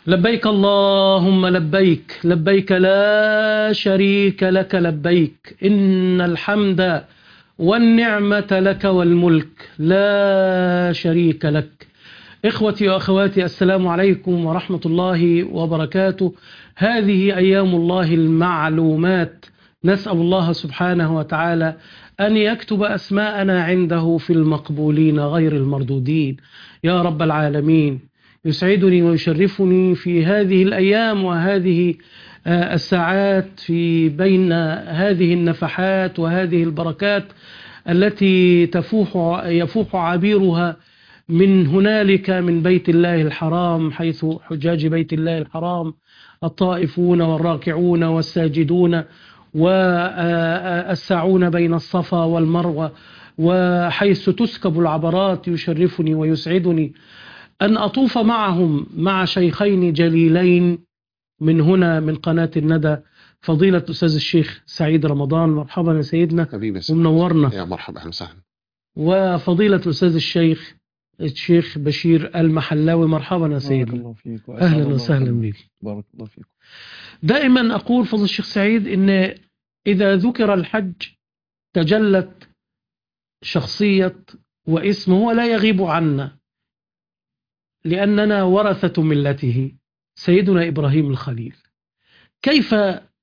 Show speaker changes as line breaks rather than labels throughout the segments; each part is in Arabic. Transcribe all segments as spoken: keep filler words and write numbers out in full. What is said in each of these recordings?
لبيك اللهم لبيك، لبيك لا شريك لك لبيك، إن الحمد والنعمة لك والملك لا شريك لك. إخوتي وأخواتي، السلام عليكم ورحمة الله وبركاته. هذه أيام الله المعلومات، نسأل الله سبحانه وتعالى أن يكتب أسماءنا عنده في المقبولين غير المردودين يا رب العالمين. يسعدني ويشرفني في هذه الأيام وهذه الساعات في بين هذه النفحات وهذه البركات التي تفوح يفوح عبيرها من هنالك من بيت الله الحرام، حيث حجاج بيت الله الحرام الطائفون والراكعون والساجدون والساعون بين الصفا والمروة، وحيث تسكب العبرات. يشرفني ويسعدني أن أطوف معهم مع شيخين جليلين من هنا من قناة الندى، فضيلة أستاذ الشيخ سعيد رمضان. مرحبا يا سيدنا ومنورنا.
يا مرحبا، أهلا وسهلا.
وفضيلة أستاذ الشيخ الشيخ بشير المحلاوي. مرحبا يا سيدنا.
الله فيك
أهلا وسهلا بك.
بارك الله فيك.
دائما أقول فضل الشيخ سعيد إن إذا ذكر الحج تجلت شخصية واسمه ولا يغيب عنا، لأننا ورثة ملته سيدنا إبراهيم الخليل. كيف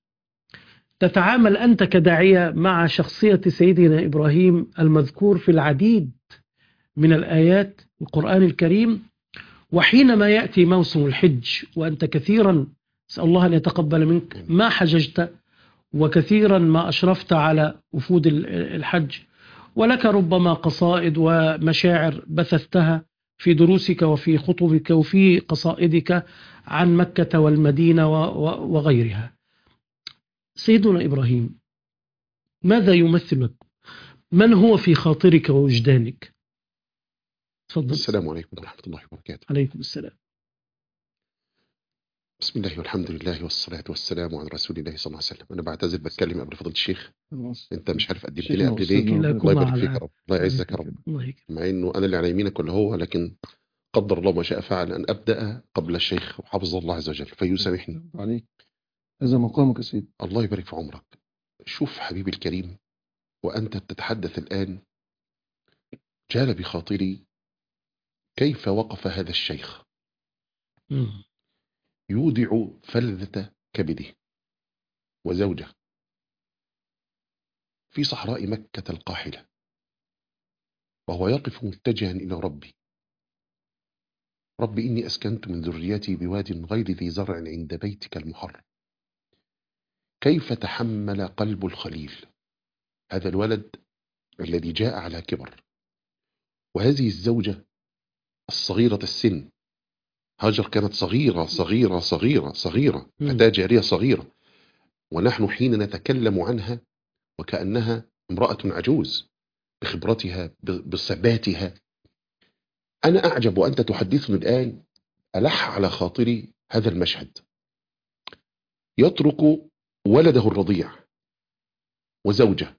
تتعامل أنت كداعية مع شخصية سيدنا إبراهيم المذكور في العديد من الآيات القرآن الكريم، وحينما يأتي موسم الحج وأنت كثيرا أسأل الله أن يتقبل منك ما حججت، وكثيرا ما أشرفت على وفود الحج، ولك ربما قصائد ومشاعر بثثتها في دروسك وفي خطبك وفي قصائدك عن مكة والمدينة وغيرها. سيدنا إبراهيم ماذا يمثل لك؟ من هو في خاطرك ووجدانك؟ تفضل.
السلام عليكم ورحمة الله وبركاته.
عليكم السلام.
بسم الله والحمد لله والصلاة والسلام على رسول الله صلى الله عليه وسلم. أنا بعتذر بتكلم قبل فضل الشيخ، أنت مش عارف قدمت لي قبل ليه. الله يبارك فيك يا رب، الله يعزك يا رب. مع إنه أنا اللي على يمينك ولا هو، لكن قدر الله ما شاء فعل أن أبدأ قبل الشيخ وحفظ الله عز وجل، فيسامحني
عليك. هذا مقامك يا سيدي.
الله يبارك في عمرك. شوف حبيبي الكريم، وأنت تتحدث الآن جال بخاطري كيف وقف هذا الشيخ يودع فلذة كبده وزوجه في صحراء مكة القاحلة، وهو يقف متجها إلى ربي. رب إني أسكنت من ذريتي بواد غير ذي زرع عند بيتك المحرم. كيف تحمل قلب الخليل هذا الولد الذي جاء على كبر، وهذه الزوجة الصغيرة السن. هاجر كانت صغيرة صغيرة صغيرة صغيرة فتاة جارية صغيرة، ونحن حين نتكلم عنها وكأنها امرأة عجوز بخبرتها بثباتها. أنا أعجب وأنت تحدثني الآن، ألح على خاطري هذا المشهد. يترك ولده الرضيع وزوجه،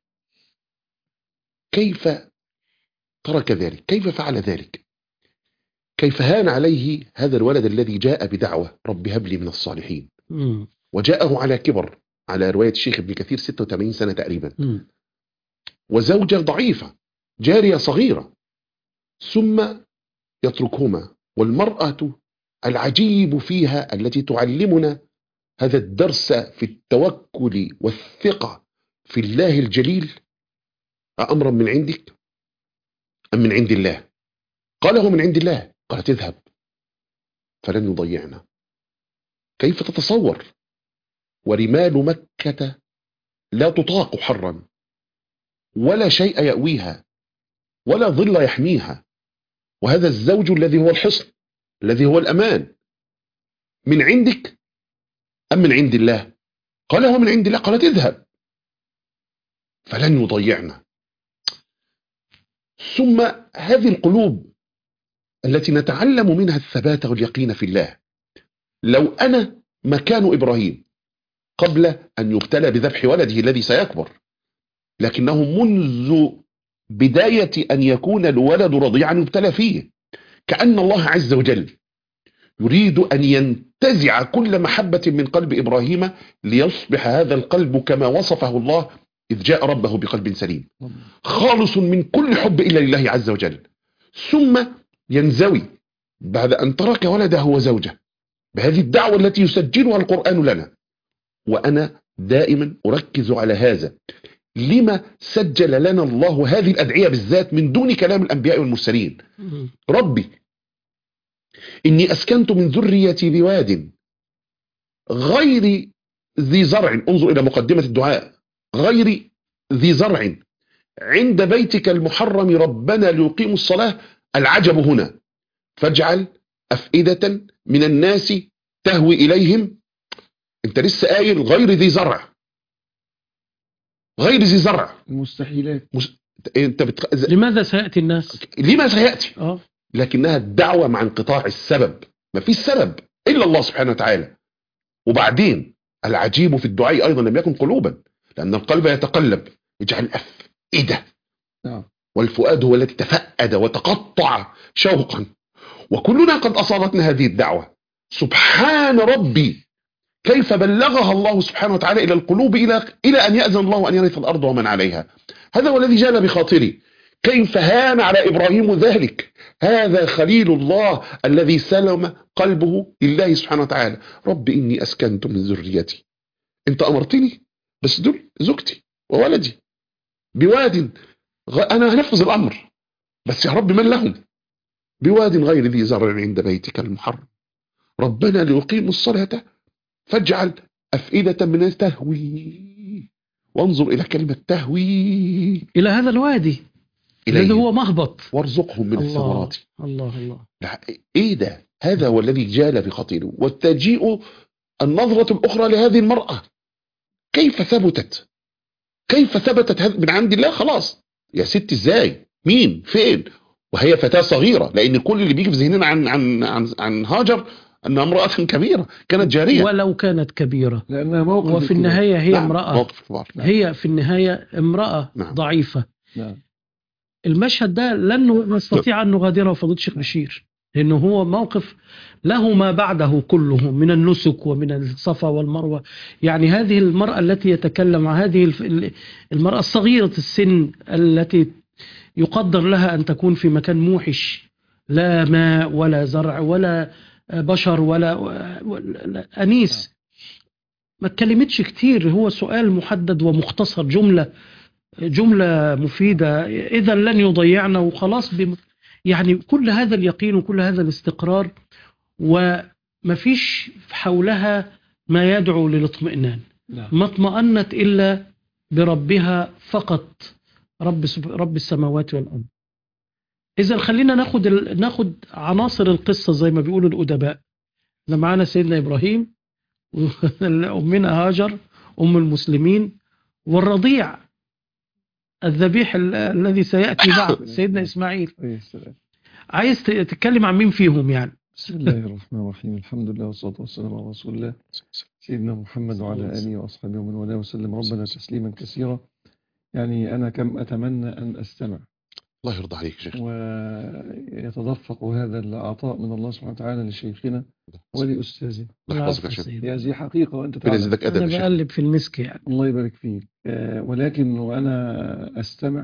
كيف ترك ذلك؟ كيف فعل ذلك؟ كيف هان عليه هذا الولد الذي جاء بدعوة رب هب لي من الصالحين، وجاءه على كبر، على رواية الشيخ ابن كثير ستة وثمانين سنة تقريبا، وزوجة ضعيفة جارية صغيرة، ثم يتركهما. والمرأة العجيب فيها التي تعلمنا هذا الدرس في التوكل والثقة في الله الجليل: أأمرا من عندك أم من عند الله؟ قال هو من عند الله. قال تذهب فلن يضيعنا. كيف تتصور؟ ورمال مكة لا تطاق حرا، ولا شيء يأويها، ولا ظل يحميها، وهذا الزوج الذي هو الحصن، الذي هو الأمان. من عندك أم من عند الله؟ قال هو من عند الله. قال تذهب فلن يضيعنا. ثم هذه القلوب التي نتعلم منها الثبات واليقين في الله. لو أنا مكان إبراهيم قبل أن يبتلى بذبح ولده الذي سيكبر، لكنه منذ بداية أن يكون الولد رضيعا يبتلى فيه، كأن الله عز وجل يريد أن تنتزع كل محبة من قلب إبراهيم ليصبح هذا القلب كما وصفه الله إذ جاء ربه بقلب سليم خالص من كل حب إلا لله عز وجل، ثم ينزوي بعد أن ترك ولده وزوجه بهذه الدعوة التي يسجلها القرآن لنا. وأنا دائما أركز على هذا، لما سجل لنا الله هذه الأدعية بالذات من دون كلام الأنبياء والمرسلين؟ ربي إني أسكنت من ذريتي بواد غير ذي زرع، انظر إلى مقدمة الدعاء، غير ذي زرع عند بيتك المحرم ربنا ليقيموا الصلاة. العجب هنا فاجعل أفئدة من الناس تهوي إليهم. انت لسه قايل غير ذي زرع، غير ذي زرع،
المستحيلات.
مس... انت بت...
لماذا سيأتي الناس؟
لما سيأتي؟
آه.
لكنها الدعوة مع انقطاع السبب، ما فيش سبب إلا الله سبحانه وتعالى. وبعدين العجيب في الدعاء أيضا لم يكن قلوبا، لأن القلب يتقلب. اجعل أفئدة،
نعم.
والفؤاد هو الذي تفأد وتقطع شوقا، وكلنا قد أصابتنا هذه الدعوة. سبحان ربي كيف بلغها الله سبحانه وتعالى إلى القلوب إلى إلى أن يأذن الله أن يرث الأرض ومن عليها. هذا هو الذي جال بخاطري. كيف هان على إبراهيم ذلك؟ هذا خليل الله الذي سلم قلبه لله سبحانه وتعالى. رب إني أسكنت من ذريتي، أنت أمرتني، بس دول زوجتي وولدي بواد غ... أنا هنفذ الأمر، بس يا رب من لهم؟ بواد غير ذي زرع عند بيتك المحرم ربنا ليقيموا الصلاة فاجعل أفئدة من الناس تهوي. وانظر إلى كلمة تهوي
إلى هذا الوادي الذي هو مهبط،
وارزقهم من
الله
الثمرات.
الله الله.
إيه ده؟ هذا هو الذي جال بخطيره. وتجيء النظرة الأخرى لهذه المرأة، كيف ثبتت؟ كيف ثبتت من عند الله؟ خلاص يا ست، ازاي؟ مين؟ فين؟ وهي فتاة صغيرة، لأن كل اللي بيجي في ذهننا عن عن عن عن هاجر أنها امرأة كبيرة، كانت جارية.
ولو كانت كبيرة،
لأنها موقف
وفي النهاية هي
نعم.
امرأة،
موقف كبار.
هي في النهاية امرأة
نعم.
ضعيفة.
نعم.
المشهد ده لن نستطيع أن نغادره فضيلة الشيخ بشير، لأنه هو موقف له ما بعده كله من النسك ومن الصفا والمروة. يعني هذه المرأة التي يتكلم عن هذه المرأة الصغيرة السن التي يقدر لها أن تكون في مكان موحش، لا ماء ولا زرع ولا بشر ولا, ولا أنيس، ما اتكلمتش كتير، هو سؤال محدد ومختصر، جملة جملة مفيدة، إذا لن يضيعنا وخلاص. بم يعني كل هذا اليقين وكل هذا الاستقرار، ومفيش حولها ما يدعو للاطمئنان. ما اطمأنت إلا بربها فقط، رب رب السماوات والأرض. إذا خلينا ناخد ال... ناخد عناصر القصة زي ما بيقولوا الأدباء. إحنا معانا سيدنا إبراهيم، أمنا هاجر أم المسلمين، والرضيع الذبيح ال... الذي سيأتي بعد سيدنا إسماعيل. عايز تتكلم عن مين فيهم يعني؟
بسم الله الرحمن الرحيم، الحمد لله والصلاة والسلام على رسول الله سيدنا محمد وعلى آله وأصحابه ومن والاه وسلم ربنا تسليما كثيرا. يعني أنا كم أتمنى أن أستمع،
الله يرضى عليك شيخ،
ويتدفق هذا العطاء من الله سبحانه وتعالى لشيخنا ولأستاذنا. يا ذي حقيقة وأنت تعلم،
أنا بقلب في المسك يعني.
الله يبارك فيك. ولكن وأنا أستمع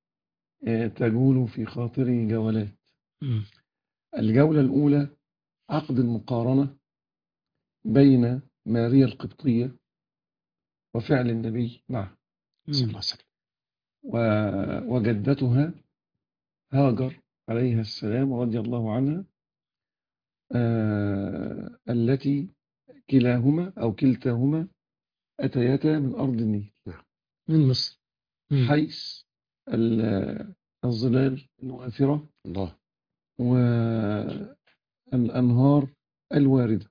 تجول في خاطري جولات. الجولة الأولى عقد المقارنة بين ماريا القبطية وفعل النبي معه
صلى الله عليه وسلم،
وجدتها هاجر عليها السلام رضي الله عنها، آه التي كلاهما أو كلتاهما أتيتا من أرض النيل،
من مصر،
حيث الظلال الوافرة
الله
والأنهار الواردة.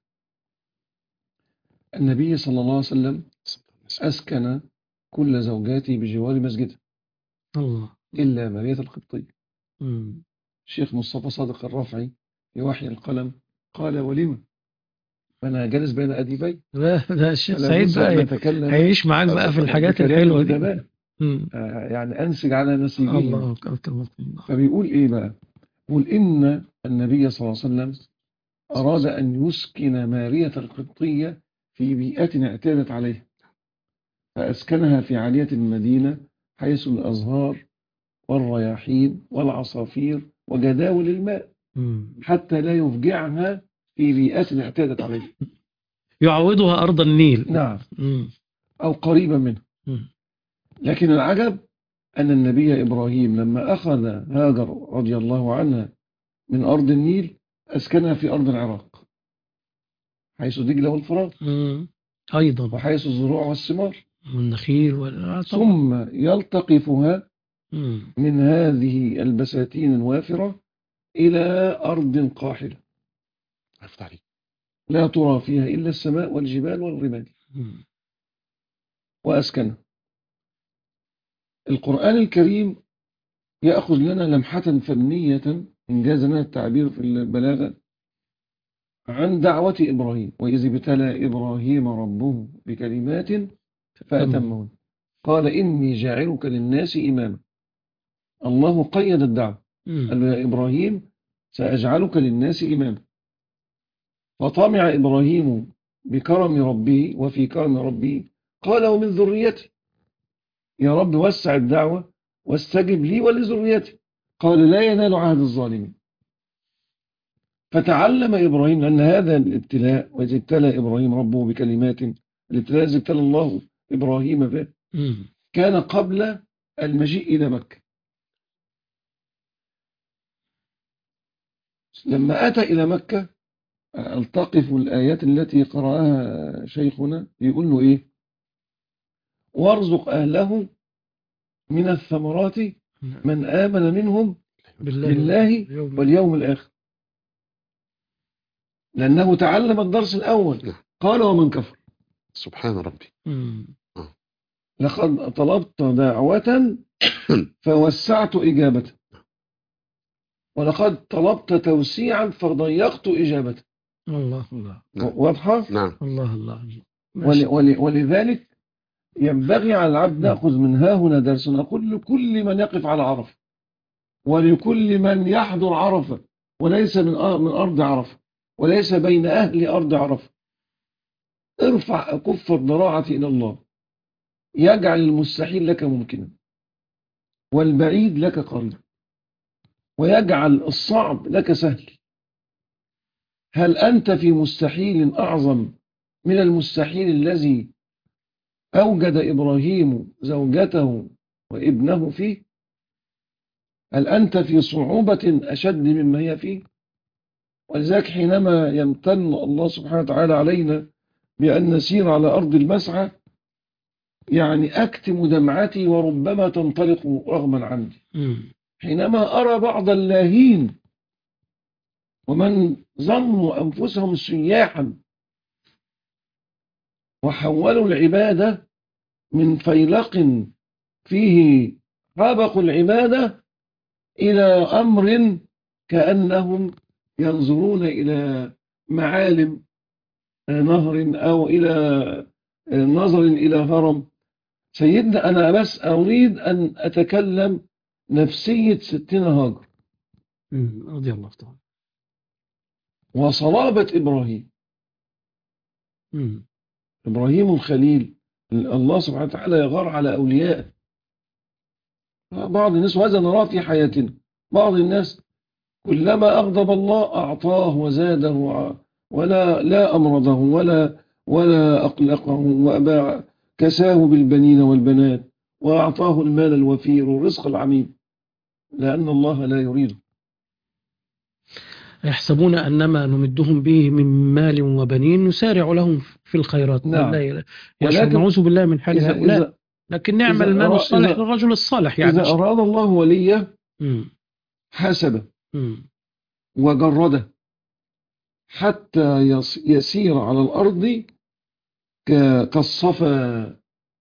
النبي صلى الله عليه وسلم أسكن كل زوجاته بجوار مسجده
الله
إلا ماريا القبطية.
مم.
الشيخ مصطفى صادق الرافعي في وحي القلم قال: ولما فأنا جالس بين أديبي.
لا لا الشيخ سعيد بقى هيعيش معاك بقى في الحاجات الحلوة دي.
آه يعني أنسج على نسيجه.
الله.
فبيقول إيه بقى؟ بيقول إن النبي صلى الله عليه وسلم أراد أن يسكن مارية القبطية في بيئة اعتادت عليها، فأسكنها في عالية المدينة حيث الأزهار والرياحين والعصافير وجداول الماء، حتى لا يفجعها في بيئة اعتادت عليها،
يعوضها أرض النيل.
نعم،
مم.
أو قريبا منه.
مم.
لكن العجب أن النبي إبراهيم لما أخذ هاجر رضي الله عنها من أرض النيل أسكنها في أرض العراق حيث دجلة والفرات،
مم. أيضا
وحيث الزروع والثمار،
والنخيل وال...
ثم يلتقفها
مم.
من هذه البساتين الوافرة إلى أرض قاحلة لا ترى فيها إلا السماء والجبال والرمال،
مم.
وأسكنها. القرآن الكريم يأخذ لنا لمحة فنية إن جاز لنا التعبير في البلاغة عن دعوة إبراهيم. وإذ ابتلى إبراهيم ربه بكلمات فأتمهن قال إني جاعلك للناس إماما. الله قيد الدعوة، قال له يا إبراهيم سأجعلك للناس إماما. فطمع إبراهيم بكرم ربه وفي كرم ربه قال ومن ذريتي، يا رب وسع الدعوة واستجب لي ولذريتي. قال لا ينال عهد الظالمين. فتعلم إبراهيم لأن هذا الابتلاء، وإذ ابتلى إبراهيم ربه بكلمات، الابتلاء الذي ابتلى الله إبراهيم به كان قبل المجيء إلى مكة. لما أتى إلى مكة التقف الآيات التي قرأها شيخنا يقول له إيه؟ وارزق أهله من الثمرات من آمن منهم بالله, بالله واليوم الآخر، لأنه تعلم الدرس الأول. قال ومن كفر
سبحان ربي
لقد طلبت دعوة فوسعت إجابته، ولقد طلبت توسيعا فضيقت إجابته.
الله الله
واضحة؟
نعم.
الله الله.
ول ول ولذلك ينبغي على العبد نأخذ من ها هنا درس نقول لكل من يقف على عرفة، ولكل من يحضر عرفة وليس من من أرض عرفة، وليس بين أهل أرض عرفة، ارفع كف الضراعة إلى الله، يجعل المستحيل لك ممكنا والبعيد لك قريب، ويجعل الصعب لك سهل. هل أنت في مستحيل أعظم من المستحيل الذي أوجد إبراهيم زوجته وابنه فيه؟ هل أنت في صعوبة أشد مما هي فيه؟ ولذلك حينما يمتن الله سبحانه وتعالى علينا بأن نسير على أرض المسعى يعني أكتم دمعتي وربما تنطلق رغما عني حينما أرى بعض اللاهين ومن ظنوا أنفسهم سياحا وحولوا العبادة من فيلق فيه حابق العبادة إلى أمر كأنهم ينظرون إلى معالم نهر أو إلى نظر إلى هرم. سيدنا أنا بس أريد أن أتكلم نفسية ستنا هاجر
رضي الله تعالى
وصلابة إبراهيم.
مم.
إبراهيم الخليل الله سبحانه وتعالى يغار على أولياء. بعض الناس وهذا نراه في حياتنا، بعض الناس كلما أغضب الله أعطاه وزاده ولا لا أمرضه ولا ولا أقلقه وأباع كساه بالبنين والبنات وأعطاه المال الوفير والرزق العميم لأن الله لا يريده.
يحسبون أنما نمدهم به من مال وبنين نسارع لهم في الخيرات.
نعم.
ولكن نعوذ بالله من حال هؤلاء. لكن نعم المال الصالح للرجل الصالح. يعني
إذا أراد الله وليه حسبه وجرده حتى يسير على الأرض كالصفا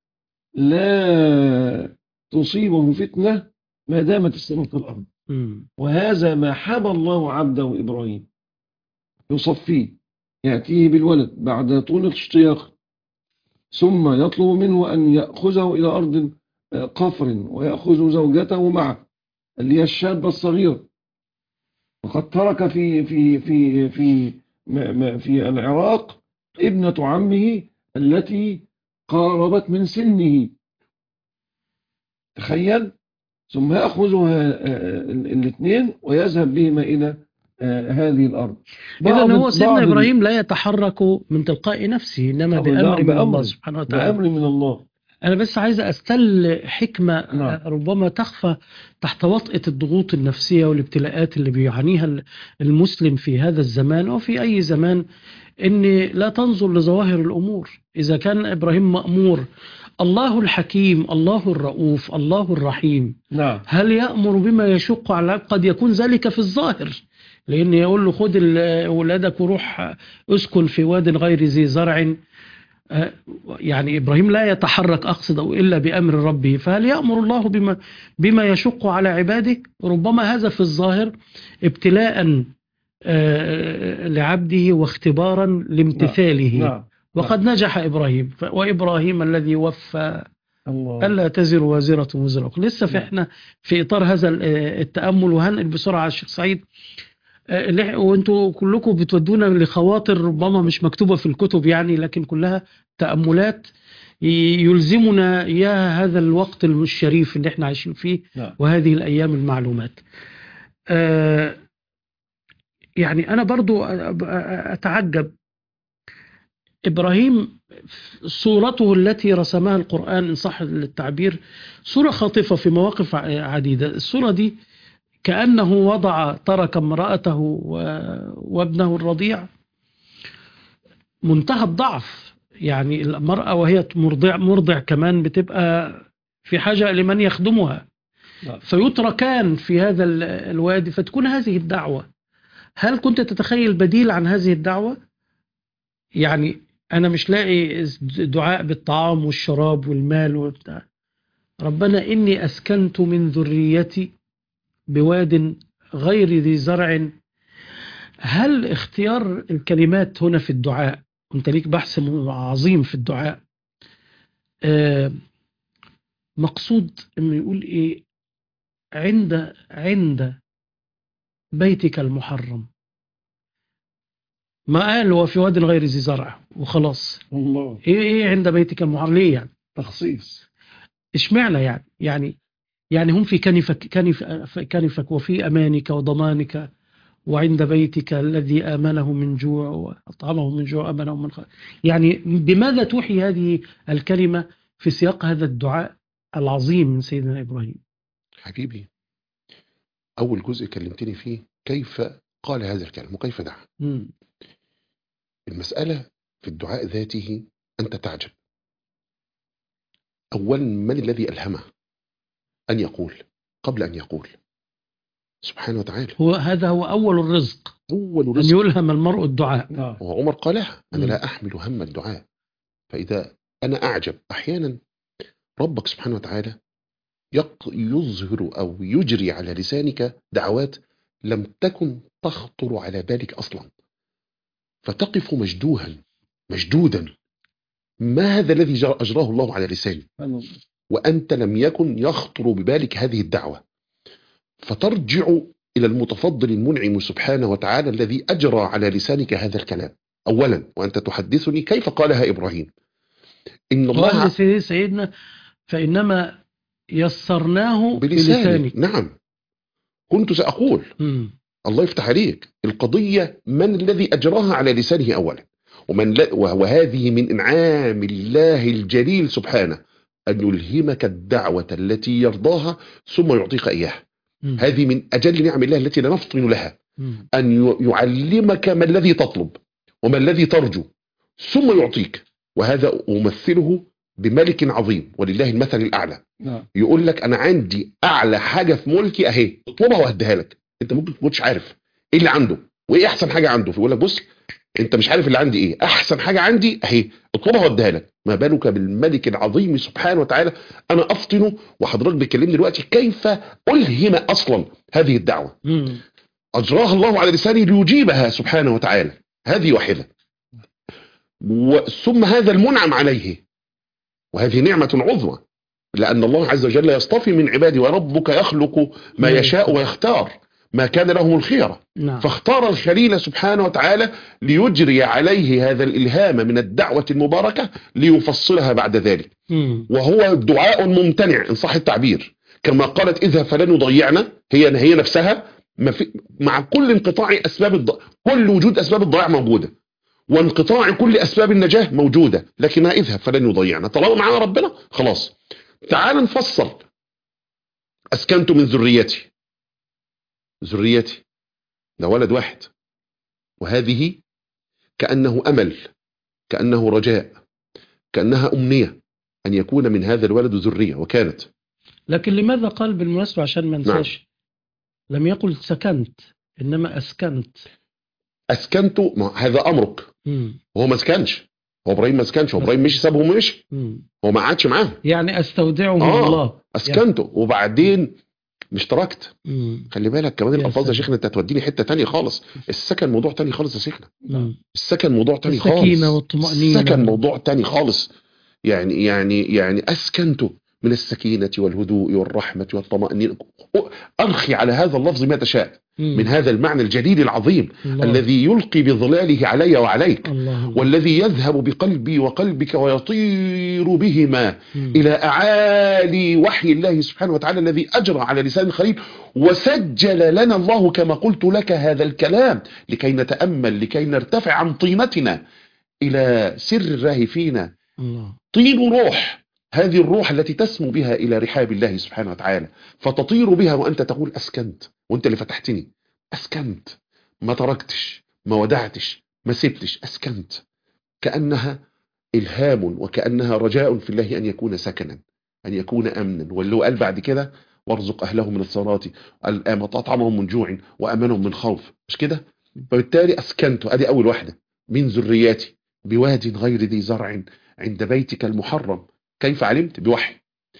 لا تصيبه فتنة ما دامت السماء في الأرض. وهذا ما حبى الله عبده إبراهيم يصفيه، يأتيه بالولد بعد طول اشتياق، ثم يطلب منه أن يأخذه إلى أرض قفر ويأخذ زوجته معه اللي هي الشابة الصغيرة، وقد ترك في في في في في العراق ابنة عمه التي قاربت من سنه، تخيل. ثم يأخذها الاثنين ويذهب بهما إلى هذه الأرض.
إذن هو سيدنا إبراهيم لا يتحرك من تلقاء نفسه، إنما بأمر من الله سبحانه وتعالى.
بأمر من الله.
أنا بس عايز أستل حكمة
نعم.
ربما تخفى تحت وطئة الضغوط النفسية والابتلاءات اللي بيعانيها المسلم في هذا الزمان وفي أي زمان، إن لا تنظر لظواهر الأمور. إذا كان إبراهيم مأمور الله الحكيم الله الرؤوف الله الرحيم،
نعم.
هل يأمر بما يشق على العبد؟ قد يكون ذلك في الظاهر، لأن يقول له خد أولادك وروح أسكن في واد غير ذي زرع. يعني إبراهيم لا يتحرك أقصد إلا بأمر ربه، فهل يأمر الله بما, بما يشق على عباده؟ ربما هذا في الظاهر ابتلاء لعبده واختبارا لامتثاله.
نعم. نعم.
وقد نجح إبراهيم، وإبراهيم الذي وفى ألا تزر وازرة وزر أخرى. لسه في احنا في إطار هذا التأمل، وهنقل بسرعة على الشيخ سعيد، وانتوا كلكم بتودونا لخواطر ربما مش مكتوبة في الكتب يعني، لكن كلها تأملات يلزمنا إياها هذا الوقت الشريف اللي احنا عايشين فيه وهذه الأيام المعلومات. يعني أنا برضو أتعجب إبراهيم، صورته التي رسمها القرآن إن صح التعبير صورة خاطفة في مواقف عديدة. الصورة دي كأنه وضع ترك امرأته وابنه الرضيع، منتهى الضعف. يعني المرأة وهي مرضع, مرضع كمان بتبقى في حاجة لمن يخدمها، فيتركان في هذا الوادي، فتكون هذه الدعوة. هل كنت تتخيل بديل عن هذه الدعوة؟ يعني أنا مش لاقي دعاء بالطعام والشراب والمال وبتاع. ربنا إني أسكنت من ذريتي بواد غير ذي زرع. هل اختيار الكلمات هنا في الدعاء، وانت ليك بحث عظيم في الدعاء، آه مقصود انه يقول ايه؟ عند عند بيتك المحرم. ما قال هو في واد غير ذي زرع وخلاص.
الله.
ايه ايه عند بيتك المحرم ليه يعني؟
تخصيص.
اشمعنى يعني؟ يعني يعني هم في كنفك كنف كنفك وفي أمانك وضمانك وعند بيتك الذي آمنه من جوع وأطعمه من جوع أمنه من خير. يعني بماذا توحي هذه الكلمة في سياق هذا الدعاء العظيم من سيدنا إبراهيم؟
حبيبي، أول جزء كلمتني فيه كيف قال هذا الكلام وكيف دعا.
مم.
المسألة في الدعاء ذاته أنت تعجب. أولا، من الذي ألهمه أن يقول قبل أن يقول؟ سبحانه وتعالى.
هو هذا هو أول الرزق،
أول رزق
أن يلهم المرء الدعاء.
وعمر قالها: أنا لا أحمل هم الدعاء. فإذا أنا أعجب أحيانا ربك سبحانه وتعالى يظهر أو يجري على لسانك دعوات لم تكن تخطر على بالك أصلا، فتقف مجدوها مجدودا. ما هذا الذي أجراه الله على لساني وأنت لم يكن يخطر ببالك هذه الدعوة؟ فترجع إلى المتفضل المنعم سبحانه وتعالى الذي أجرى على لسانك هذا الكلام. أولا، وأنت تحدثني كيف قالها إبراهيم. إن الله
سيدنا فإنما يسرناه بلسانه.
بلسانه. نعم، كنت سأقول م. الله يفتح عليك. القضية من الذي أجراها على لسانه أولا، ومن لا وهذه من إنعام الله الجليل سبحانه أن يلهمك الدعوة التي يرضاها ثم يعطيك إياها. م. هذه من أجل نعم الله التي لا نفطن لها. م. أن يعلمك ما الذي تطلب وما الذي ترجو ثم يعطيك. وهذا أمثله بملك عظيم ولله المثل الأعلى.
نعم.
يقول لك أنا عندي أعلى حاجة في ملكي أهي، اطلبها وهديها لك. أنت ممكن تكونش عارف إيه اللي عنده وإيه أحسن حاجة عنده، فيقول لك بص أنت مش عارف اللي عندي إيه، أحسن حاجة عندي أهي، اطلبها وهديها لك. ما بالك بالملك العظيم سبحانه وتعالى. أنا أفطن وحضرتك بتكلمني دلوقتي كيف ألهم أصلا هذه الدعوة.
مم.
أجراها الله على لسانه ليجيبها سبحانه وتعالى. هذه واحدة. ثم هذا المنعم عليه، وهذه نعمة عظمى، لأن الله عز وجل يصطفي من عباده وربك يخلق ما يشاء ويختار. ما كان لهم الخيرة.
نعم.
فاختار الخليل سبحانه وتعالى ليجري عليه هذا الإلهام من الدعوة المباركة ليفصلها بعد ذلك.
مم.
وهو دعاء ممتنع إن صح التعبير، كما قالت اذهب فلن يضيعنا، هي هي نفسها ما في مع كل انقطاع أسباب الض... كل وجود أسباب الضياع موجودة، وانقطاع كل أسباب النجاة موجودة، لكنها اذهب فلن يضيعنا. طالما معنا ربنا خلاص. تعال نفصل. أسكنت من ذريتي، ذريتي ده ولد واحد، وهذه كأنه أمل، كأنه رجاء، كأنها أمنية أن يكون من هذا الولد ذرية، وكانت.
لكن لماذا قال بالمناسبة عشان ما ننساش؟ نعم. لم يقل سكنت إنما أسكنت.
أسكنت هذا أمرك.
مم.
وهو ما سكنش، هو إبراهيم ما سكنش، هو إبراهيم مشي سابهم ومشي، هو ما قعدش معاهم.
يعني أستودعهم
آه.
الله.
أسكنته يعني. وبعدين مش تركت.
مم.
خلي بالك كمان الألفاظ يا شيخنا، أنت هتوديني حتة تانية خالص. السكن موضوع تاني خالص يا شيخنا. السكن موضوع تاني خالص.
السكينة والطمأنينة.
السكن موضوع تاني خالص. يعني يعني يعني أسكنته من السكينة والهدوء والرحمة والطمأنينة. أرخي على هذا اللفظ ما تشاء من هذا المعنى الجليل العظيم الله. الذي يلقي بظلاله علي وعليك الله. والذي يذهب بقلبي وقلبك ويطير بهما مم. إلى أعالي وحي الله سبحانه وتعالى الذي أجرى على لسان الخليل، وسجل لنا الله كما قلت لك هذا الكلام لكي نتأمل، لكي نرتفع عن طينتنا إلى سر الله فينا الله. طين روح، هذه الروح التي تسمو بها إلى رحاب الله سبحانه وتعالى، فتطير بها وأنت تقول أسكنت، وأنت اللي فتحتني. أسكنت، ما تركتش، ما ودعتش، ما سبتش، أسكنت. كأنها إلهام وكأنها رجاء في الله أن يكون سكنا، أن يكون أمنا. واللي قال بعد كده وارزق أهله من الثمرات أطعمهم من جوع وأمنهم من خوف، مش كده؟ فبالتالي أسكنت، أدي أول واحدة، من ذرياتي بواد غير ذي زرع عند بيتك المحرم. كيف علمت؟ بوحي.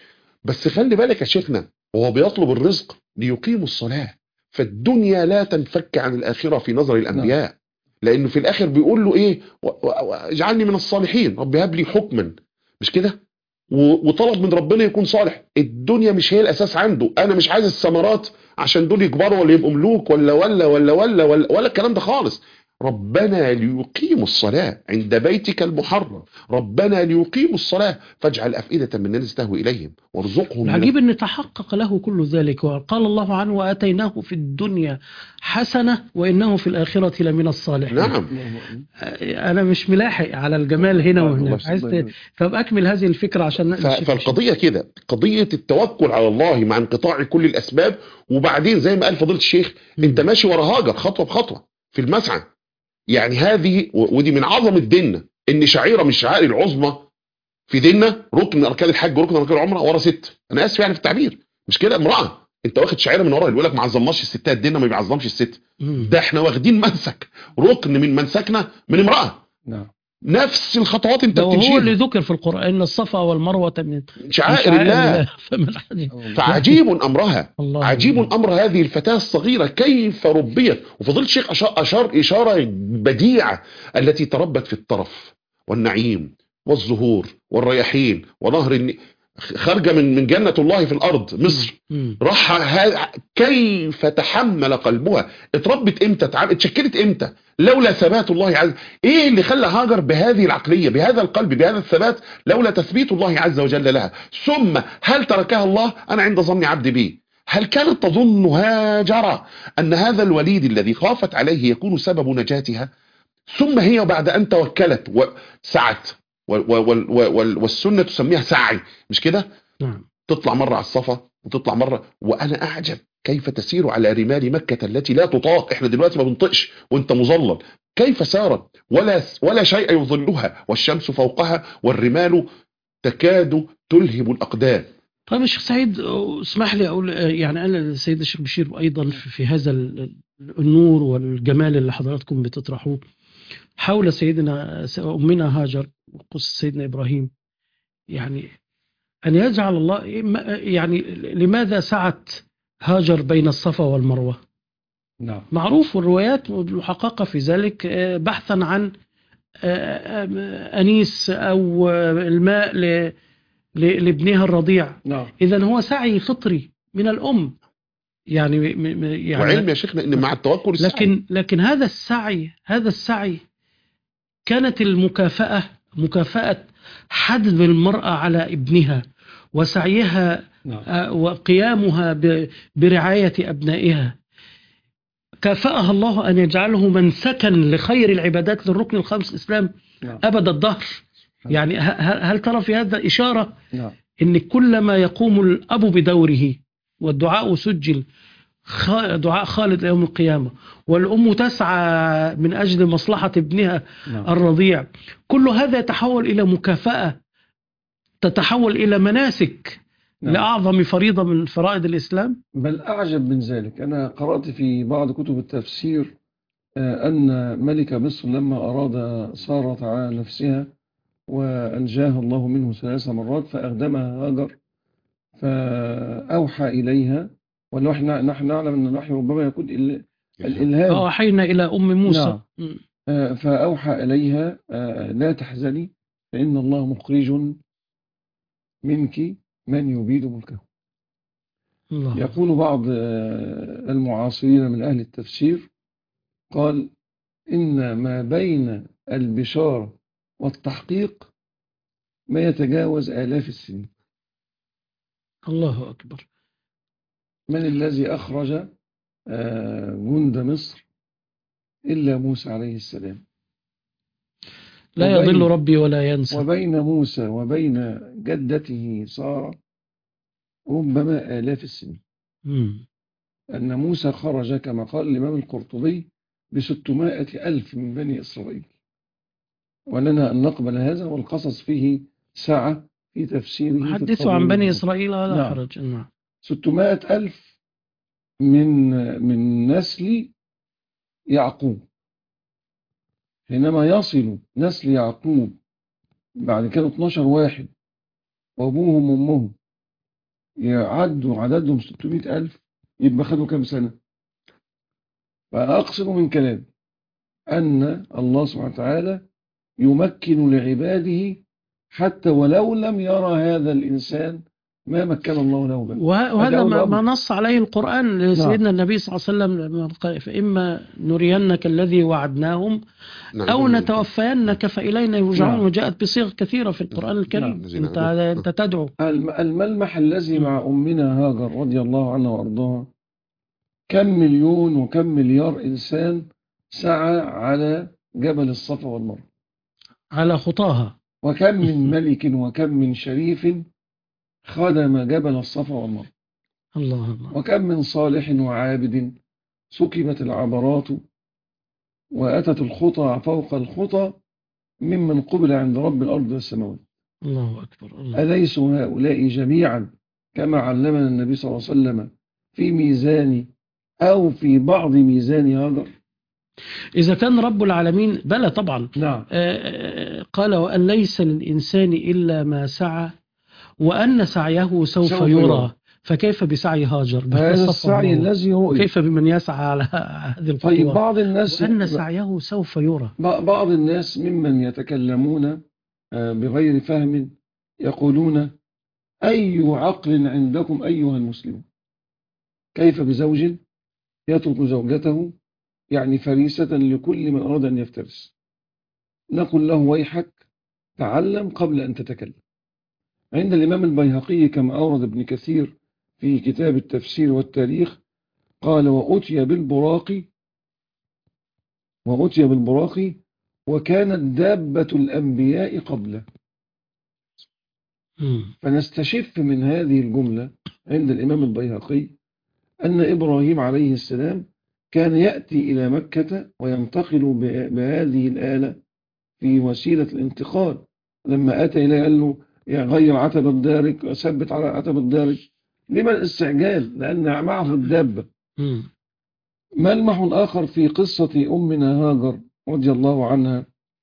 بس خلي بالك يا شيخنا، وهو بيطلب الرزق ليقيموا الصلاة، فالدنيا لا تنفك عن الآخرة في نظر الأنبياء. لأنه في الآخر بيقول له إيه؟ اجعلني من الصالحين، رب هب لي حكما، مش كده؟ وطلب من ربنا يكون صالح. الدنيا مش هي الأساس عنده. أنا مش عايز الثمرات عشان دول يكبروا ولا يبقوا ملوك ولا ولا ولا ولا ولا, ولا الكلام ده خالص. ربنا ليقيموا الصلاة عند بيتك المحرم، ربنا ليقيموا الصلاة فاجعل أفئدة من الناس تهوي إليهم وارزقهم.
العجيب أن تحقق له كل ذلك، وقال الله عنه وآتيناه في الدنيا حسنة وإنه في الآخرة لمن الصالحين.
نعم.
أنا مش ملاحق على الجمال هنا وهنا، عايز فبأكمل هذه الفكرة عشان
فالقضية كده، قضية التوكل على الله مع انقطاع كل الأسباب. وبعدين زي ما قال فضيلة الشيخ، انت ماشي ورا هاجر خطوة بخطوة في المسعى. يعني هذه ودي من عظمة ديننا، ان شعيرة من الشعائر العظمى في ديننا، ركن من اركان الحج وركن من اركان العمره ورا ست. انا اسف يعني في التعبير، مش كده؟ امراه انت واخد شعيره من وراها. اللي بيقول لك ما عظمناش الستات، ديننا ما بيعظمش الست. ده احنا واخدين منسك، ركن من منسكنا من امراه. نعم. نفس الخطوات انت بتمشيها.
هو اللي ذكر في القرآن ان الصفا والمروه من
شعائر الله. فعجيب امرها، عجيب امر هذه الفتاه الصغيره كيف ربيت. وفضيله الشيخ اشار, أشار اشاره بديعه، التي تربت في الطرف والنعيم والزهور والرياحين ونهر الن... خارجه من من جنه الله في الارض مصر. راح ها... كيف تحمل قلبها. اتربت امتى؟ اتشكلت امتى؟ لولا ثبات الله عز. ايه اللي خلى هاجر بهذه العقليه، بهذا القلب، بهذا الثبات؟ لولا تثبيت الله عز وجل لها. ثم هل تركها الله؟ انا عند ظن عبدي بي. هل كانت تظن هاجر ان هذا الوليد الذي خافت عليه يكون سبب نجاتها؟ ثم هي بعد ان توكلت وسعت، والسنه تسميها سعي، مش كده؟ نعم. تطلع مره على الصفا وتطلع مره. وانا اعجب كيف تسير على رمال مكة التي لا تطاق. احنا دلوقتي ما بنطقش وانت مظلل. كيف سارت ولا ولا شيء يظلها، والشمس فوقها والرمال تكاد تلهم الأقدام.
طيب يا شيخ سعيد، اسمح لي اقول يعني انا السيد الشيخ بشير ايضا في هذا النور والجمال اللي حضراتكم بتطرحوه حول سيدنا امنا هاجر وقصة سيدنا ابراهيم، يعني ان يجعل الله يعني لماذا سعت هاجر بين الصفا والمروة؟ نعم. معروف والروايات محققة في ذلك، بحثا عن أنيس أو الماء لابنها الرضيع. نعم. إذن هو سعي فطري من الأم، يعني, م- م- يعني
وعلم يا شيخنا ان مع التوكل السعي.
لكن لكن هذا السعي هذا السعي كانت المكافأة مكافأة حدب المرأة على ابنها وسعيها
نعم.
آه، وقيامها ب- برعاية أبنائها، كافأها الله أن يجعله منسكا لخير العبادات للركن الخامس الإسلام
نعم.
أبد الدهر. يعني ه- ه- هل ترى في هذا إشارة
نعم.
إن كلما يقوم الأب بدوره والدعاء سجل خ- دعاء خالد يوم القيامة، والأم تسعى من أجل مصلحة ابنها
نعم.
الرضيع، كل هذا يتحول إلى مكافأة، تتحول إلى مناسك
نعم.
لأعظم فريضة من فرائض الإسلام.
بل أعجب من ذلك، أنا قرأت في بعض كتب التفسير آه، أن ملك مصر لما أراد سارة على نفسها وأنجاها الله منه ثلاث مرات فأخدمها هاجر فأوحى إليها، ونحن نحن نعلم أن الوحي ربما يكون ال- الإلهام.
فأوحينا إلى أم موسى.
نعم. آه، فأوحى إليها آه، لا تحزني فإن الله مخرج منك من يبيد ملكه.
الله.
يقول بعض آه، المعاصرين من أهل التفسير قال إن ما بين البشارة والتحقيق ما يتجاوز آلاف السنين.
الله أكبر.
من الذي أخرج آه، جند مصر إلا موسى عليه السلام.
لا
وبين-
يضل ربي ولا ينسى.
وبين موسى وبين جدته سارة ربما آلاف السنين.
مم.
أن موسى خرج كما قال الإمام القرطبي بستمائة ألف من بني إسرائيل، ولنا أن نقبل هذا، والقصص فيه سعة في تفسيره. في
حدثوا عن
القبول
بني
والنظر.
إسرائيل ولا
نعم.
حرج. نعم.
ستمائة ألف من من نسل يعقوب. حينما يصل نسل يعقوب بعد كده اثناشر واحد وأبوهم وأمهم يعدوا عددهم ستمائة ألف، يبقى خدوا كم سنة؟ فأقصد من كلام أن الله سبحانه وتعالى يمكن لعباده حتى ولو لم يرى هذا الإنسان ما مكن الله له به.
وه- وهذا
هذا هو
ما
الأمر.
ما نص عليه القرآن لسيدنا النبي صلى الله عليه وسلم لما قال فإما نرينك الذي وعدناهم
نعم.
أو نتوفينك فإلينا يرجعون.
نعم.
وجاءت بصيغ كثيرة في القرآن الكريم.
نعم.
أنت أنت تدعو.
الم- الملمح الذي مع أمنا هاجر رضي الله عنها وأرضاها، كم مليون وكم مليار إنسان سعى على جبل الصفا والمروة،
على خطاها.
وكم من ملك وكم من شريف خدم جبل الصفا والمروة،
الله الله.
وكم من صالح وعابد سكبت العبرات وأتت الخطى فوق الخطى ممن قبل عند رب الأرض والسماوات.
الله أكبر. الله.
أليسوا هؤلاء جميعا كما علمنا النبي صلى الله عليه وسلم في ميزان أو في بعض ميزان هاجر؟
إذا كان رب العالمين بلى طبعا.
نعم.
آه، قال وأن ليس للإنسان إلا ما سعى وأن سعيه سوف
سوف
يرى.
يرى.
فكيف بسعي هاجر؟
هذا السعي الذي هو
كيف بمن يسعى على هذه الخطوة؟
طيب بعض الناس
وأن سعيه سوف يرى.
بعض الناس ممن يتكلمون بغير فهم يقولون أي عقل عندكم أيها المسلمون؟ كيف بزوج يترك زوجته يعني فريسة لكل من أراد أن يفترس؟ نقول له ويحك، تعلم قبل أن تتكلم. عند الإمام البيهقي كما أورد ابن كثير في كتاب التفسير والتاريخ قال وأتي بالبراق وأتي بالبراق وكانت دابة الأنبياء قبله. فنستشف من هذه الجملة عند الإمام البيهقي أن إبراهيم عليه السلام كان يأتي إلى مكة وينتقل بهذه الآلة في وسيلة الانتقال. لما أتى إليه قال له غير عتب الدارج وثبت على عتب الدارج. لما الاستعجال؟ لأن معه الدابة. ملمح آخر في قصة أمنا هاجر رضي الله عنها،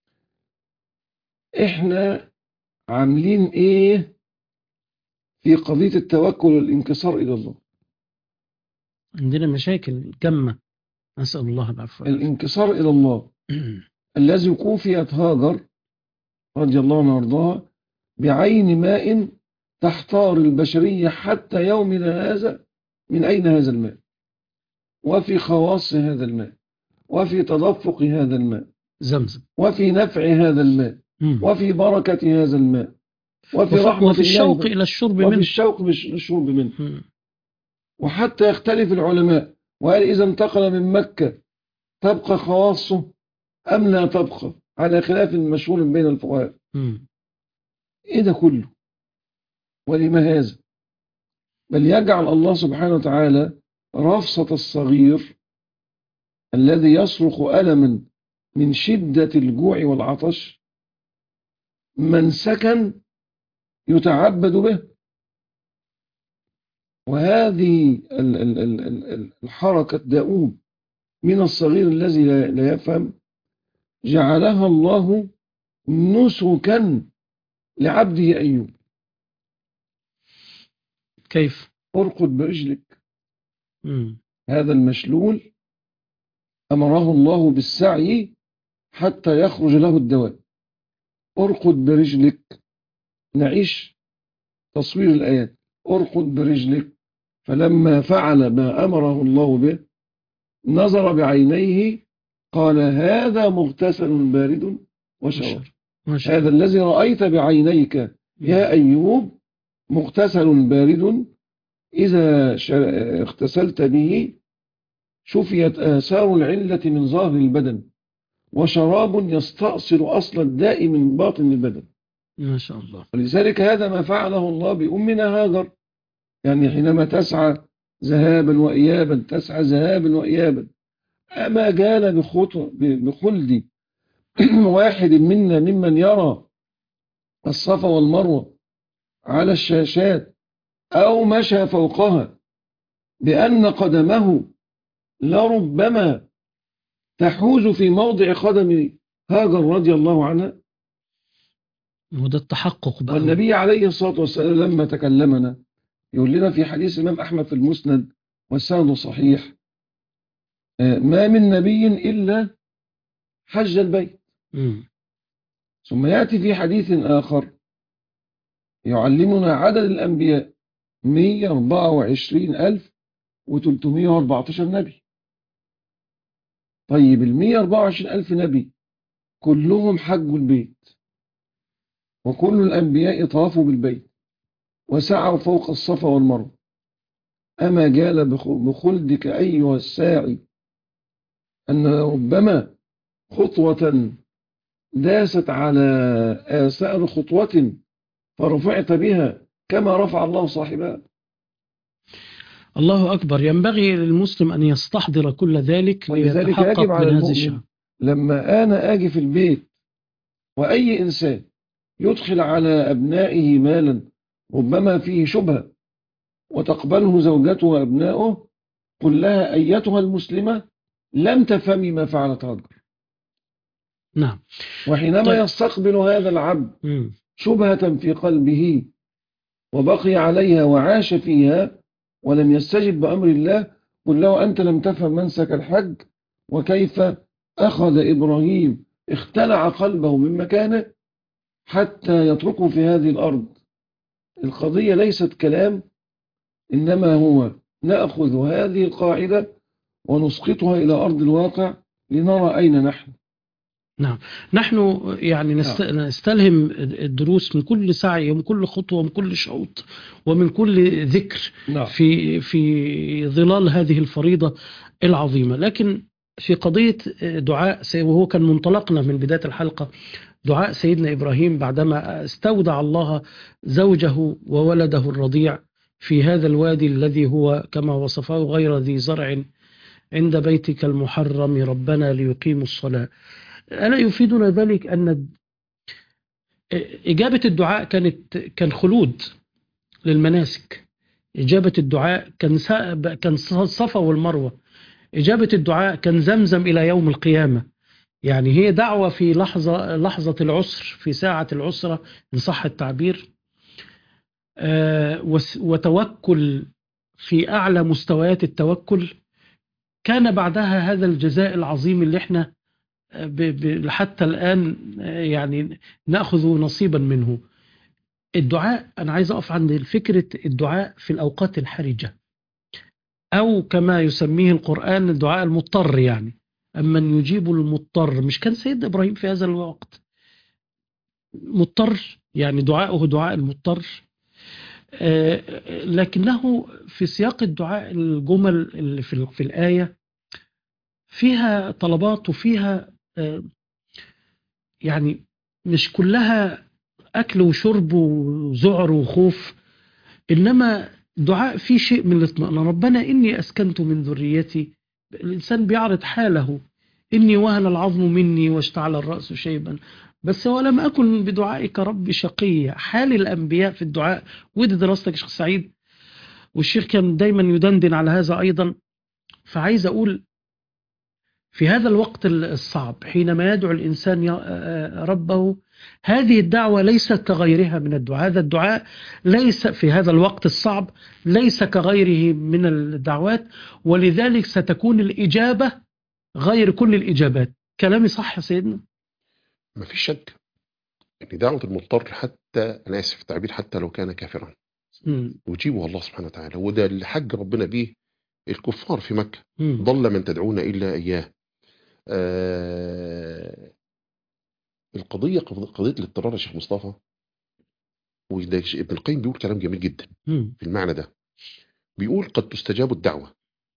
إحنا عاملين إيه في قضية التوكل والانكسار إلى الله؟
عندنا مشاكل جمة، نسأل الله العفو.
الانكسار إلى الله الذي كوفيت هاجر رضي الله عنها وارضاها بعين ماء تحتار البشرية حتى يومنا هذا من أين هذا الماء؟ وفي خواص هذا الماء، وفي تدفق هذا الماء،
زمزم.
وفي نفع هذا الماء،
مم.
وفي بركة هذا الماء، وفي
وف-
رحمة
وفي الشوق
الله،
إلى الشرب
وفي
منه.
الشوق للشرب منه.
مم.
وحتى يختلف العلماء، وهل إذا انتقل من مكة تبقى خواصه أم لا تبقى، على خلاف مشهور بين الفقهاء.
مم.
إيه ده كله؟ ولما هذا؟ بل يجعل الله سبحانه وتعالى رفصة الصغير الذي يصرخ ألما من شدة الجوع والعطش منسكا يتعبد به. وهذه ال- ال- ال- ال- الحركة الدؤوب من الصغير الذي لا لا يفهم جعلها الله نسكا لعبده أيوب.
كيف؟
ارقد برجلك.
مم.
هذا المشلول أمره الله بالسعي حتى يخرج له الدواء. ارقد برجلك، نعيش تصوير الآيات. ارقد برجلك، فلما فعل ما أمره الله به نظر بعينيه قال هذا مغتسل بارد وشراب.
ما شاء
هذا
الله.
الذي رأيت بعينيك يا أيوب مغتسل بارد، إذا شر- اغتسلت به شفيت آثار العلة من ظاهر البدن، وشراب يستأصل أصل الداء من باطن البدن.
ما شاء الله.
ولذلك هذا ما فعله الله بأمنا هاجر، يعني حينما تسعى ذهابا وإيابا، تسعى ذهابا وإيابا، أما جال بخط- بخلد واحد منا ممن يرى الصفا والمروة على الشاشات أو مشى فوقها بأن قدمه لربما تحوز في موضع قدم هاجر رضي الله عنها.
وده التحقق بقى.
والنبي عليه الصلاة والسلام لما تكلمنا يقول لنا في حديث الإمام أحمد في المسند والسند صحيح ما من نبي إلا حج البيت.
مم.
ثم يأتي في حديث آخر يعلمنا عدد الأنبياء مئة وأربعة وعشرين ألف وثلاثمئة وأربعة عشر نبي. طيب ال مئة وأربعة وعشرين ألف نبي كلهم حجوا البيت، وكل الأنبياء طافوا بالبيت وسعوا فوق الصفا والمروة. أما جال بخلدك أيها الساعي أن ربما خطوة داست على آثار خطوة فرفعت بها كما رفع الله صاحبها.
الله أكبر. ينبغي للمسلم أن يستحضر كل ذلك
ولذلك
ليتحقق
يجب على
من هذا
المؤمن
الشأن.
لما أنا أجي في البيت وأي إنسان يدخل على أبنائه مالا ربما فيه شبهة وتقبله زوجته وأبنائه، قل لها أيتها المسلمة لم تفهمي ما فعلت هاجر.
نعم.
وحينما
طيب.
يستقبل هذا العبد
مم.
شبهة في قلبه وبقي عليها وعاش فيها ولم يستجب بأمر الله، قل له أنت لم تفهم منسك الحج وكيف أخذ إبراهيم اختلع قلبه من مكانه حتى يتركه في هذه الأرض. القضية ليست كلام، إنما هو نأخذ هذه القاعدة ونسقطها إلى أرض الواقع لنرى أين نحن.
نعم. نحن يعني نست... نستلهم الدروس من كل سعي ومن كل خطوة ومن كل شوط ومن كل ذكر
نعم.
في في ظلال هذه الفريضة العظيمة. لكن في قضية دعاء سي... وهو كان منطلقنا من بداية الحلقة، دعاء سيدنا إبراهيم بعدما استودع الله زوجه وولده الرضيع في هذا الوادي الذي هو كما وصفه غير ذي زرع عند بيتك المحرم ربنا ليقيموا الصلاة. ألا يفيدنا ذلك أن إجابة الدعاء كانت كان خلود للمناسك، إجابة الدعاء كان كان صفا والمروة، إجابة الدعاء كان زمزم إلى يوم القيامة. يعني هي دعوة في لحظة لحظة العسر، في ساعة العسرة إن صح التعبير، وتوكل في أعلى مستويات التوكل. كان بعدها هذا الجزاء العظيم اللي احنا حتى الآن يعني نأخذ نصيبا منه. الدعاء، أنا عايز أقف عند فكرة الدعاء في الأوقات الحرجة. أو كما يسميه القرآن الدعاء المضطر، يعني أمن يجيب المضطر. مش كان سيدنا إبراهيم في هذا الوقت مضطر؟ يعني دعاؤه دعاء المضطر. آه، لكنه في سياق الدعاء الجمل اللي في في الآية فيها طلبات وفيها آه، يعني مش كلها أكل وشرب وذعر وخوف، إنما دعاء فيه شيء من الاطمئنان. ربنا إني أسكنت من ذريتي. الإنسان بيعرض حاله: إني وهن العظم مني واشتعل الرأس شيبا بس ولم أكن بدعائك ربي شقيا. حال الأنبياء في الدعاء. ودي دراستك يا شيخ سعيد، والشيخ كان دايما يدندن على هذا أيضا. فعايز أقول في هذا الوقت الصعب حينما يدعو الإنسان ربه، هذه الدعوة ليست كغيرها من الدعاء. هذا الدعاء ليس في هذا الوقت الصعب ليس كغيره من الدعوات، ولذلك ستكون الإجابة غير كل الإجابات. كلامي صح يا سيدنا؟
ما فيش شك ان دعوة المضطر، حتى انا اسف في التعبير، حتى لو كان كافرا يجيبه الله سبحانه وتعالى. وده اللي حج ربنا به الكفار في مكة: ضل من تدعون إلا إياه. آه القضية قضية الاضطرار يا شيخ مصطفى، وده ابن القيم بيقول كلام جميل جدا في المعنى ده. بيقول: قد تستجاب الدعوة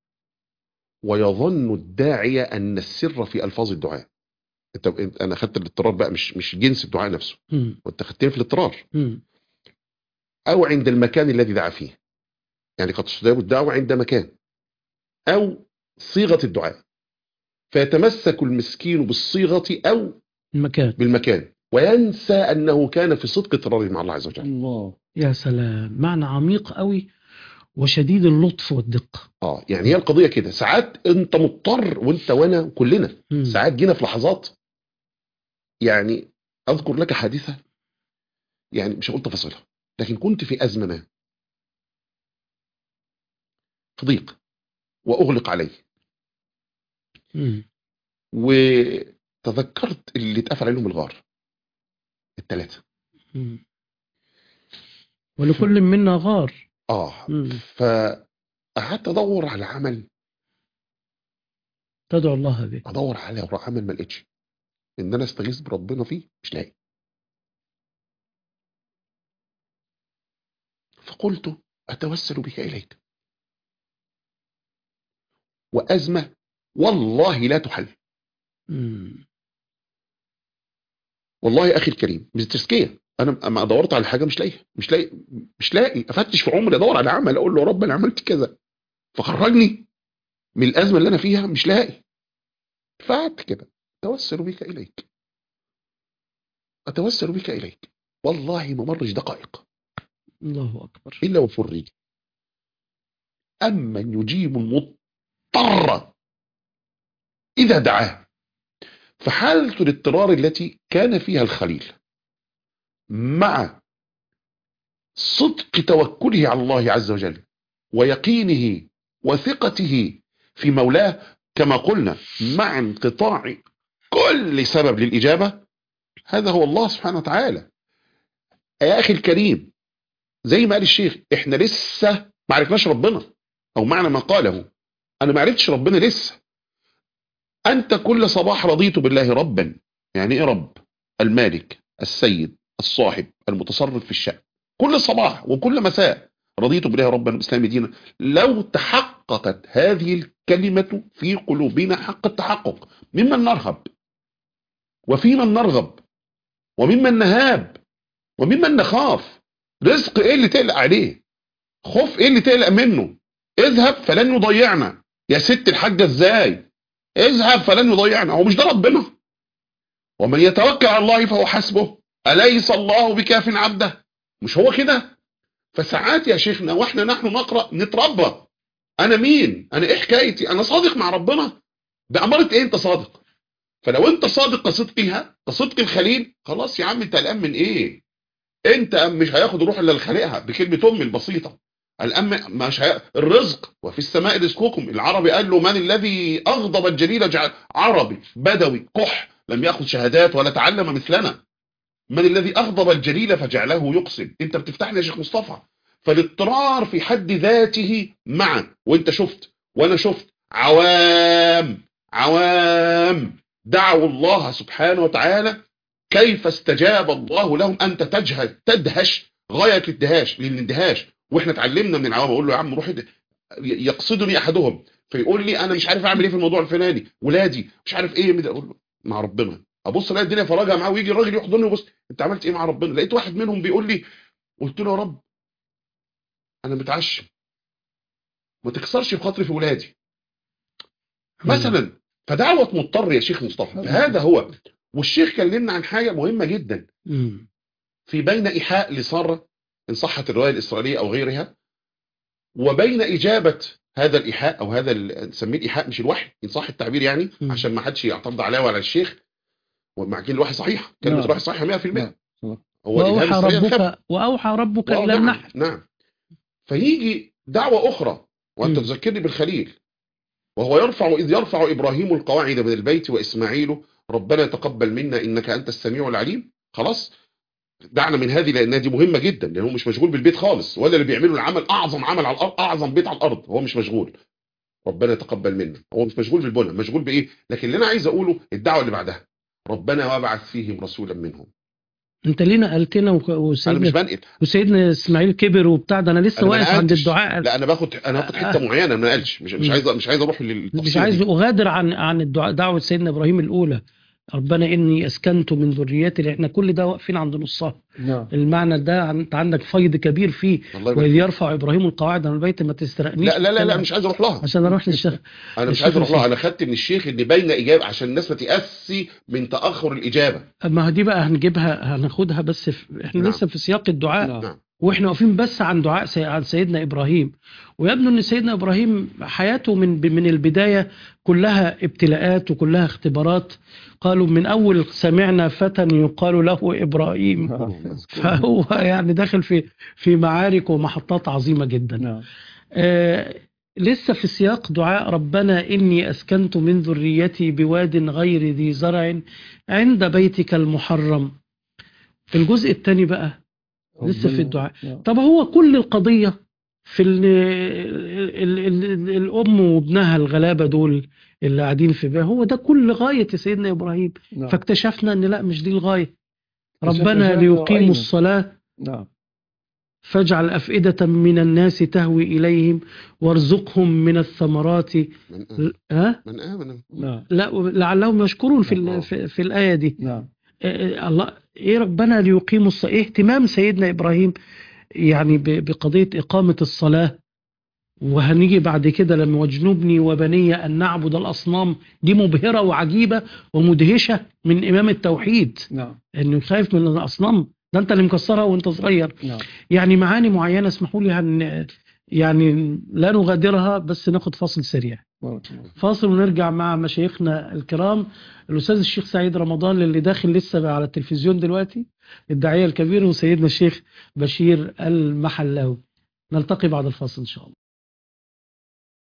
ويظن الداعية أن السر في ألفاظ الدعاء. انت انا خدت الاضطرار بقى، مش مش جنس الدعاء نفسه، وانت خدتني في الاضطرار، او عند المكان الذي دعا فيه. يعني قد تستجاب الدعوة عند مكان او صيغة الدعاء، فيتمسك المسكين بالصيغة او
المكان
بالمكان وينسى انه كان في صدق اضطراره مع الله عز وجل.
الله، يا سلام، معنى عميق قوي وشديد اللطف والدقة.
اه يعني هي القضية كده، ساعات انت مضطر، وانت وانا كلنا م. ساعات جينا في لحظات. يعني اذكر لك حادثة، يعني مش هقول تفاصيلها، لكن كنت في أزمة ما، في ضيق وأغلق علي، م. وتذكرت اللي اتقفل عليهم الغار الثلاثة،
ولكل منا غار.
اه م. فقعدت ادور على عمل
تدعو الله به،
ادور على عمل ما لقيتش، ان انا استغيث بربنا فيه مش لاقي. فقلت اتوسل بك اليك، وازمه والله لا تحل. م. والله يا اخي الكريم مش تزكيه، انا اما دورت على حاجه مش لاقي مش لاقي مش لاقي افتش في عمري ادور على عمل اقول له رب انا عملت كذا فخرجني من الازمه اللي انا فيها، مش لاقي. فقعدت كده اتوسل بك اليك اتوسل بك اليك، والله ما مرش دقائق
الله اكبر
الا وفرج. امن يجيب المضطر اذا دعاه. فحالة الاضطرار التي كان فيها الخليل مع صدق توكله على الله عز وجل ويقينه وثقته في مولاه، كما قلنا مع انقطاع كل سبب للإجابة، هذا هو الله سبحانه وتعالى. يا أخي الكريم، زي ما قال الشيخ، احنا لسه ما عرفناش ربنا، أو معنى ما قاله أنا ما عرفتش ربنا لسه. أنت كل صباح رضيت بالله ربا. يعني إيه رب؟ المالك السيد الصاحب المتصرف في الشأن. كل صباح وكل مساء رضيت بالله ربا والإسلام دينا. لو تحققت هذه الكلمة في قلوبنا حق التحقق، ممن نرهب وفيمن نرغب وممن نهاب وممن نخاف. رزق ايه اللي تقلق عليه؟ خوف ايه اللي تقلق منه؟ اذهب فلن يضيعنا. يا ست الحاجة ازاي؟ اذهب فلن يضيعنا. هو مش ده ربنا؟ ومن يتوكل على الله فهو حسبه أليس الله بكاف عبده؟ مش هو كده؟ فساعات يا شيخنا واحنا نحن نقرأ نتربى. انا مين؟ انا ايه حكايتي؟ انا صادق مع ربنا؟ بأمارة ايه انت صادق؟ فلو انت صادق كصدقها كصدق الخليل، خلاص يا عم انت قلقان من ايه؟ انت مش هياخد روح الا لخالقها بكلمة ام البسيطة. الأم مش هي... الرزق وفي السماء رزقكم. العربي قال له من الذي أغضب الجليل جعل عربي بدوي قح لم يأخذ شهادات ولا تعلم مثلنا. من الذي أغضب الجليل فجعله يقسم. انت بتفتح لي يا شيخ مصطفى فالاضطرار في حد ذاته معا، وانت شفت وانا شفت عوام عوام دعوا الله سبحانه وتعالى كيف استجاب الله لهم. انت تجهش تدهش غاية الدهاش للاندهاش. واحنا اتعلمنا من العوام. اقول له يا عم روح اد- يقصدني احدهم فيقول لي انا مش عارف اعمل ايه في الموضوع الفلاني، ولادي مش عارف ايه. اقول له مع ربنا. ابص الاقي الدنيا فراجع معاه، ويجي الراجل يحضني وبص انت عملت ايه مع ربنا. لقيت واحد منهم بيقول لي، قلت له يا رب انا متعشم، ما تكسرش بخاطري في ولادي مثلا. فدعوة مضطر يا شيخ مصطفى. فهذا هو. والشيخ كلمنا عن حاجة مهمة جدا
مم.
في بين إيحاء لسارة إن صحت الرواية الإسرائيلية أو غيرها، وبين إجابة هذا الإيحاء أو هذا ال- نسميه الإيحاء مش الوحي إن صح التعبير يعني،
مم.
عشان ما حدش يعترض عليا وعلى الشيخ. ومع كده الوحي صحيح، كلمة
نعم.
الوحي صحيحة مية في المية.
نعم.
هو الإلهام
وأوحى
السريع الخفي.
ربك وأوحى ربك
واو
إلى
نعم
النحل.
نعم. فيجي دعوة أخرى وأنت
مم.
تذكرني بالخليل، وهو يرفع إذ يرفع إبراهيم القواعد من البيت وإسماعيل ربنا تقبل منا إنك أنت السميع العليم. خلاص دعنا من هذه لأنها دي مهمة جدا، لأنه مش مشغول بالبيت خالص، ولا اللي بيعملوا العمل أعظم عمل على الأرض، أعظم بيت على الأرض هو مش مشغول. ربنا تقبل منا هو مش مشغول بالبنى، مشغول بإيه. لكن اللي أنا عايز أقوله الدعوة اللي بعدها ربنا وابعث فيهم رسولا منهم.
أنت ليه نقلتنا وك-
أنا مش
وسيدنا
بنقل.
وسيدنا إسماعيل كبر وبتاع ده، أنا لسه
أنا ما
واقف عند
نقلتش.
الدعاء.
لا أنا باخد أنا باخد حتة معينة ما نقلش. مش مش
مم.
عايز مش عايز أروح للتفصيل
مش عايز
دي.
أغادر عن عن الدعاء، دعوة سيدنا إبراهيم الأولى، ربنا إني أسكنت من ذريتي، اللي إحنا كل ده واقفين عند نصها.
نعم.
المعنى ده عن- أنت عندك فيض كبير فيه.
الله يبارك
وإذ
فيك.
يرفع إبراهيم القواعد من البيت، ما تسترقنيش
لا لا لا لا
بالكلام
مش عايز أروح لها.
عشان أروح للشيخ.
انا مش
الشيخ
عايز اروح لها.
الشيخ.
انا خدت من الشيخ ان بين اجابه عشان الناس ما تيأسي من تاخر الاجابه.
ما هو دي بقى هنجيبها هناخدها، بس في احنا
نعم.
لسه في سياق الدعاء.
نعم.
نعم
واحنا واقفين بس عن دعاء سي... عن سيدنا ابراهيم. ويبدو ان سيدنا ابراهيم حياته من من البدايه كلها ابتلاءات وكلها اختبارات. قالوا من اول سمعنا فتى يقال له ابراهيم. فهو يعني داخل في في معارك ومحطات عظيمه جدا.
نعم.
آه لسه في سياق دعاء ربنا إني أسكنت من ذريتي بواد غير ذي زرع عند بيتك المحرم. في الجزء الثاني بقى لسه في الدعاء.
نعم.
طب هو كل القضية في ال ال ال ال الأم وابنها الغلابة دول اللي قاعدين في بيها، هو ده كل غاية سيدنا إبراهيم.
نعم.
فاكتشفنا أن لا، مش دي الغاية.
اكتشفنا
ربنا
شيئا
ليقيموا
رأينا.
الصلاة
نعم.
فاجعل أفئدة من الناس تهوي إليهم وارزقهم من الثمرات.
من آمن.
ها؟
من آمن.
نعم.
لا لعلهم يشكرون في
نعم.
ال- في, في الآية دي.
نعم.
آه، الله إيه ربنا ليقيموا الصلاة. إيه اهتمام سيدنا إبراهيم يعني ب- بقضية إقامة الصلاة. وهنيجي بعد كده لما واجنبني وبني أن نعبد الأصنام، دي مبهرة وعجيبة ومدهشة من إمام التوحيد،
نعم.
إنه خايف من الأصنام. ده أنت اللي مكسرها وأنت صغير.
نعم.
يعني معاني معينة اسمحوا لي هن يعني لا نغادرها، بس ناخد فاصل سريع.
بارك الله.
فاصل ونرجع مع مشايخنا الكرام، الأستاذ الشيخ سعيد رمضان اللي داخل لسه على التلفزيون دلوقتي، الداعية الكبير، وسيدنا الشيخ بشير المحلاوي. نلتقي بعد الفاصل إن شاء الله.